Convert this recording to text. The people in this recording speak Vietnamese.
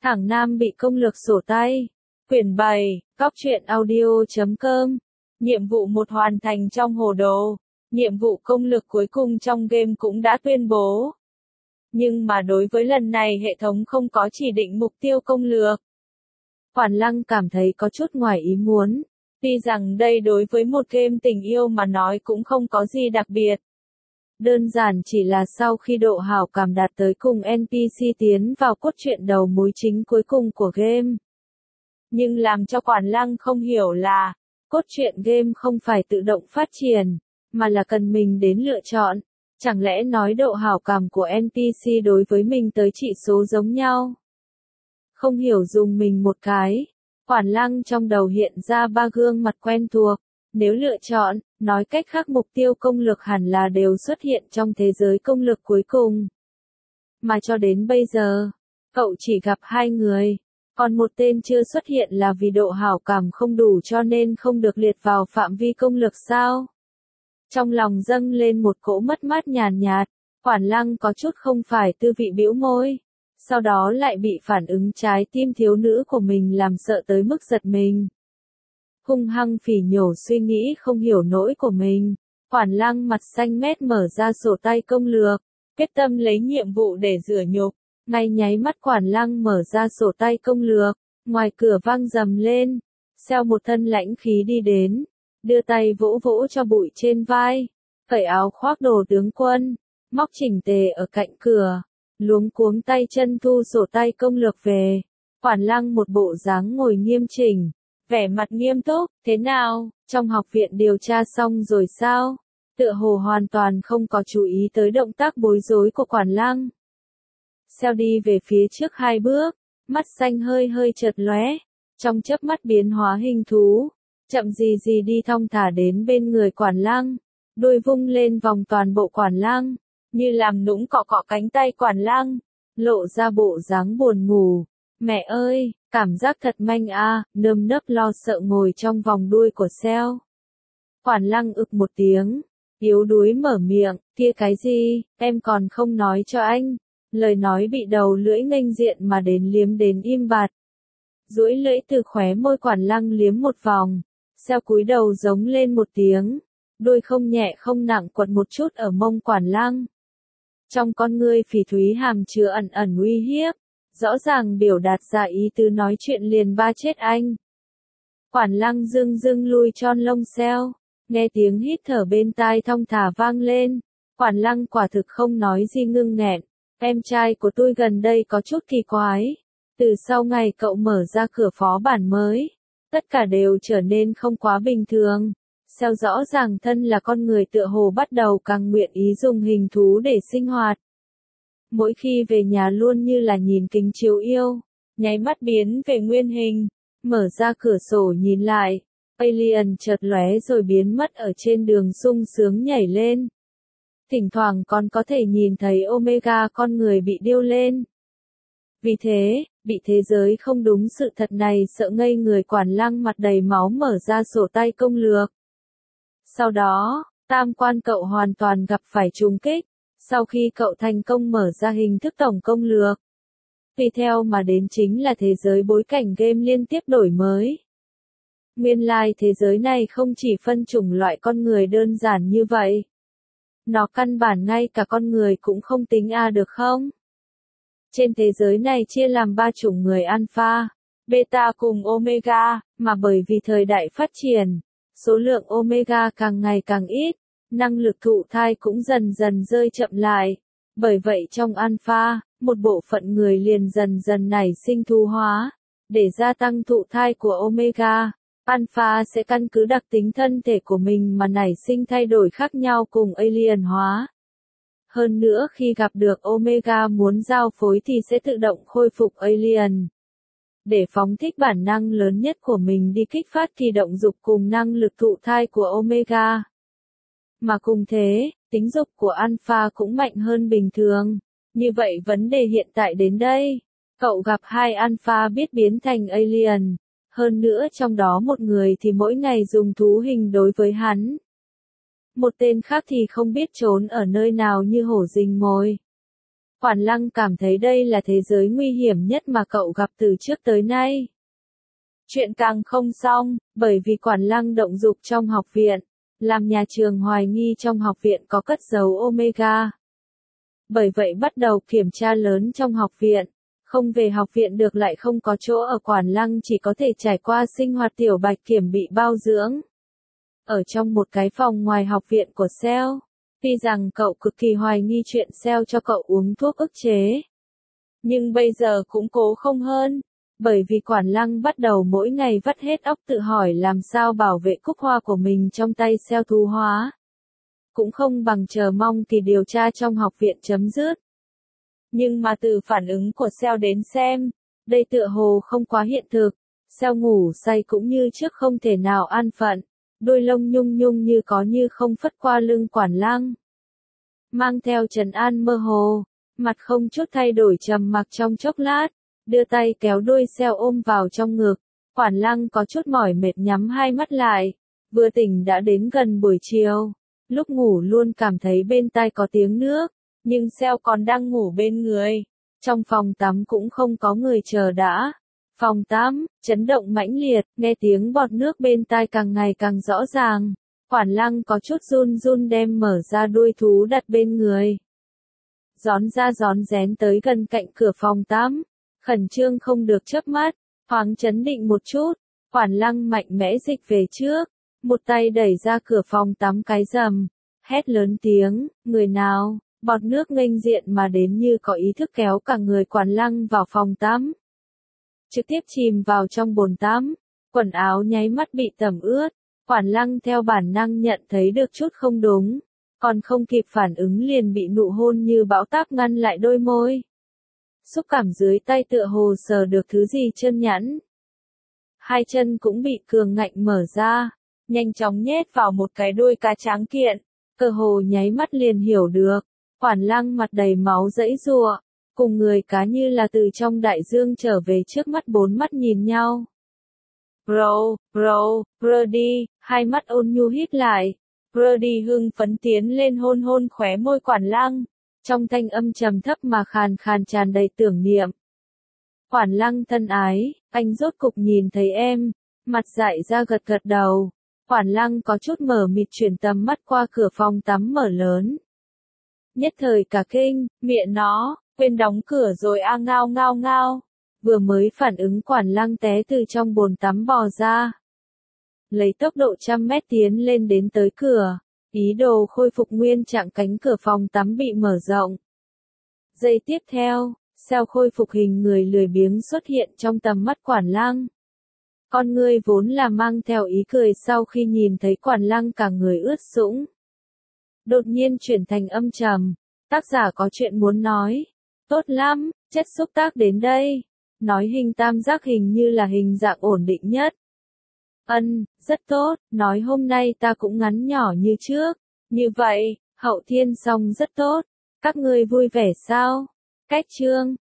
Thẳng Nam bị công lược sổ tay. Quyển 7, Cóc truyện audio.com. Nhiệm vụ 1 hoàn thành trong hồ đồ. Nhiệm vụ công lược cuối cùng trong game cũng đã tuyên bố. Nhưng mà đối với lần này hệ thống không có chỉ định mục tiêu công lược. Quản Lăng cảm thấy có chút ngoài ý muốn. Tuy rằng đây đối với một game tình yêu mà nói cũng không có gì đặc biệt. Đơn giản chỉ là sau khi độ hảo cảm đạt tới cùng NPC tiến vào cốt truyện đầu mối chính cuối cùng của game. Nhưng làm cho Quản Lăng không hiểu là, cốt truyện game không phải tự động phát triển, mà là cần mình đến lựa chọn. Chẳng lẽ nói độ hảo cảm của NPC đối với mình tới chỉ số giống nhau? Không hiểu dùng mình một cái. Quản Lăng trong đầu hiện ra 3 gương mặt quen thuộc. Nếu lựa chọn, nói cách khác mục tiêu công lược hẳn là đều xuất hiện trong thế giới công lược cuối cùng. Mà cho đến bây giờ, cậu chỉ gặp 2 người. Còn một tên chưa xuất hiện là vì độ hảo cảm không đủ cho nên không được liệt vào phạm vi công lược sao? Trong lòng dâng lên một cỗ mất mát nhàn nhạt, Quản Lăng có chút không phải tư vị bĩu môi. Sau đó lại bị phản ứng trái tim thiếu nữ của mình làm sợ tới mức giật mình. Hung hăng phỉ nhổ suy nghĩ không hiểu nỗi của mình. Quản Lăng mặt xanh mét mở ra sổ tay công lược, quyết tâm lấy nhiệm vụ để rửa nhục. Ngay nháy mắt Quản Lăng mở ra sổ tay công lược, ngoài cửa vang rầm lên. Xeo một thân lãnh khí đi đến, đưa tay vỗ vỗ cho bụi trên vai, cởi áo khoác đồ tướng quân, móc chỉnh tề ở cạnh cửa, luống cuống tay chân thu sổ tay công lược về. Quản Lăng một bộ dáng ngồi nghiêm chỉnh, vẻ mặt nghiêm túc, thế nào, trong học viện điều tra xong rồi sao? Tựa hồ hoàn toàn không có chú ý tới động tác bối rối của Quản Lăng. Xeo đi về phía trước 2 bước, mắt xanh hơi hơi chợt lóe, trong chớp mắt biến hóa hình thú, chậm gì gì đi thong thả đến bên người Quản Lăng, đuôi vung lên vòng toàn bộ Quản Lăng, như làm nũng cọ cọ cánh tay Quản Lăng, lộ ra bộ dáng buồn ngủ. Mẹ ơi, cảm giác thật manh a, nơm nớp lo sợ ngồi trong vòng đuôi của Xeo. Quản Lăng ực một tiếng, yếu đuối mở miệng, kia cái gì, em còn không nói cho anh. Lời nói bị đầu lưỡi nghênh diện mà đến liếm đến im bặt. Duỗi lưỡi từ khóe môi Quản Lăng liếm một vòng, Xeo cúi đầu giống lên một tiếng, đôi không nhẹ không nặng quật một chút ở mông Quản Lăng. Trong con ngươi phỉ thúy hàm chứa ẩn ẩn uy hiếp, rõ ràng biểu đạt ra ý tứ nói chuyện liền ba chết anh. Quản Lăng dưng dưng lui tròn lông Xeo, nghe tiếng hít thở bên tai thong thả vang lên. Quản Lăng quả thực không nói gì ngưng nghẹn. Em trai của tôi gần đây có chút kỳ quái. Từ sau ngày cậu mở ra cửa phó bản mới, tất cả đều trở nên không quá bình thường. Xeo rõ ràng thân là con người tựa hồ bắt đầu càng nguyện ý dùng hình thú để sinh hoạt. Mỗi khi về nhà luôn như là nhìn kính chiếu yêu, nháy mắt biến về nguyên hình, mở ra cửa sổ nhìn lại, alien chợt lóe rồi biến mất ở trên đường sung sướng nhảy lên. Thỉnh thoảng còn có thể nhìn thấy Omega con người bị điêu lên. Vì thế, bị thế giới không đúng sự thật này sợ ngây người Quản Lăng mặt đầy máu mở ra sổ tay công lược. Sau đó, tam quan cậu hoàn toàn gặp phải trùng kích, sau khi cậu thành công mở ra hình thức tổng công lược. Tùy theo mà đến chính là thế giới bối cảnh game liên tiếp đổi mới. Nguyên lai thế giới này không chỉ phân chủng loại con người đơn giản như vậy. Nó căn bản ngay cả con người cũng không tính được không? Trên thế giới này chia làm 3 chủng người alpha, beta cùng omega, mà bởi vì thời đại phát triển, số lượng omega càng ngày càng ít, năng lực thụ thai cũng dần dần rơi chậm lại. Bởi vậy trong alpha, một bộ phận người liền dần dần nảy sinh thu hóa, để gia tăng thụ thai của omega. Alpha sẽ căn cứ đặc tính thân thể của mình mà nảy sinh thay đổi khác nhau cùng alien hóa. Hơn nữa khi gặp được Omega muốn giao phối thì sẽ tự động khôi phục alien. Để phóng thích bản năng lớn nhất của mình đi kích phát kỳ động dục cùng năng lực thụ thai của Omega. Mà cùng thế, tính dục của Alpha cũng mạnh hơn bình thường. Như vậy vấn đề hiện tại đến đây. Cậu gặp 2 Alpha biết biến thành alien. Hơn nữa trong đó một người thì mỗi ngày dùng thú hình đối với hắn. Một tên khác thì không biết trốn ở nơi nào như hổ rình mồi. Quản Lăng cảm thấy đây là thế giới nguy hiểm nhất mà cậu gặp từ trước tới nay. Chuyện càng không xong, bởi vì Quản Lăng động dục trong học viện, làm nhà trường hoài nghi trong học viện có cất giấu Omega. Bởi vậy bắt đầu kiểm tra lớn trong học viện, không về học viện được lại không có chỗ ở. Quản Lăng chỉ có thể trải qua sinh hoạt tiểu bạch kiểm bị bao dưỡng. Ở trong một cái phòng ngoài học viện của Cell, tuy rằng cậu cực kỳ hoài nghi chuyện Cell cho cậu uống thuốc ức chế. Nhưng bây giờ cũng cố không hơn, bởi vì Quản Lăng bắt đầu mỗi ngày vắt hết óc tự hỏi làm sao bảo vệ cúc hoa của mình trong tay Cell thu hóa. Cũng không bằng chờ mong kỳ điều tra trong học viện chấm dứt. Nhưng mà từ phản ứng của Cell đến xem, đây tựa hồ không quá hiện thực. Cell ngủ say cũng như trước không thể nào an phận, đôi lông nhung nhung như có như không phất qua lưng Quản Lăng. Mang theo trấn an mơ hồ, mặt không chút thay đổi trầm mặc trong chốc lát, đưa tay kéo đuôi Cell ôm vào trong ngực. Quản Lăng có chút mỏi mệt nhắm hai mắt lại, vừa tỉnh đã đến gần buổi chiều. Lúc ngủ luôn cảm thấy bên tai có tiếng nước, nhưng Cell còn đang ngủ bên người. Trong phòng tắm cũng không có người chờ đã. Phòng tắm, chấn động mãnh liệt, nghe tiếng bọt nước bên tai càng ngày càng rõ ràng. Quản Lăng có chút run run đem mở ra đuôi thú đặt bên người. Rón ra rón rén tới gần cạnh cửa phòng tắm. Khẩn trương không được chớp mắt, thoáng chấn định một chút. Quản Lăng mạnh mẽ dịch về trước. Một tay đẩy ra cửa phòng tắm cái rầm, hét lớn tiếng, người nào, bọt nước nghênh diện mà đến như có ý thức kéo cả người Quản Lăng vào phòng tắm. Trực tiếp chìm vào trong bồn tắm, quần áo nháy mắt bị tẩm ướt, Quản Lăng theo bản năng nhận thấy được chút không đúng, còn không kịp phản ứng liền bị nụ hôn như bão táp ngăn lại đôi môi. Xúc cảm dưới tay tựa hồ sờ được thứ gì chân nhẵn. Hai chân cũng bị cường ngạnh mở ra. Nhanh chóng nhét vào một cái đuôi cá tráng kiện, cơ hồ nháy mắt liền hiểu được. Quản Lăng mặt đầy máu giãy giụa, cùng người cá như là từ trong đại dương trở về trước mắt bốn mắt nhìn nhau. Brody, hai mắt ôn nhu híp lại. Brody hưng phấn tiến lên hôn hôn khóe môi Quản Lăng, trong thanh âm trầm thấp mà khàn khàn tràn đầy tưởng niệm. Quản Lăng thân ái, anh rốt cục nhìn thấy em, mặt dại ra gật gật đầu. Quản Lăng có chút mờ mịt chuyển tầm mắt qua cửa phòng tắm mở lớn. Nhất thời cả kinh, mẹ nó, quên đóng cửa rồi a ngao ngao ngao. Vừa mới phản ứng Quản Lăng té từ trong bồn tắm bò ra. Lấy tốc độ 100 mét tiến lên đến tới cửa, ý đồ khôi phục nguyên trạng cánh cửa phòng tắm bị mở rộng. Giây tiếp theo, Cell khôi phục hình người lười biếng xuất hiện trong tầm mắt Quản Lăng. Con ngươi vốn là mang theo ý cười sau khi nhìn thấy Quản Lăng cả người ướt sũng. Đột nhiên chuyển thành âm trầm, tác giả có chuyện muốn nói. Tốt lắm, chất xúc tác đến đây. Nói hình tam giác hình như là hình dạng ổn định nhất. Rất tốt, nói hôm nay ta cũng ngắn nhỏ như trước. Như vậy, Hậu Thiên Song rất tốt. Các ngươi vui vẻ sao? Cách chương.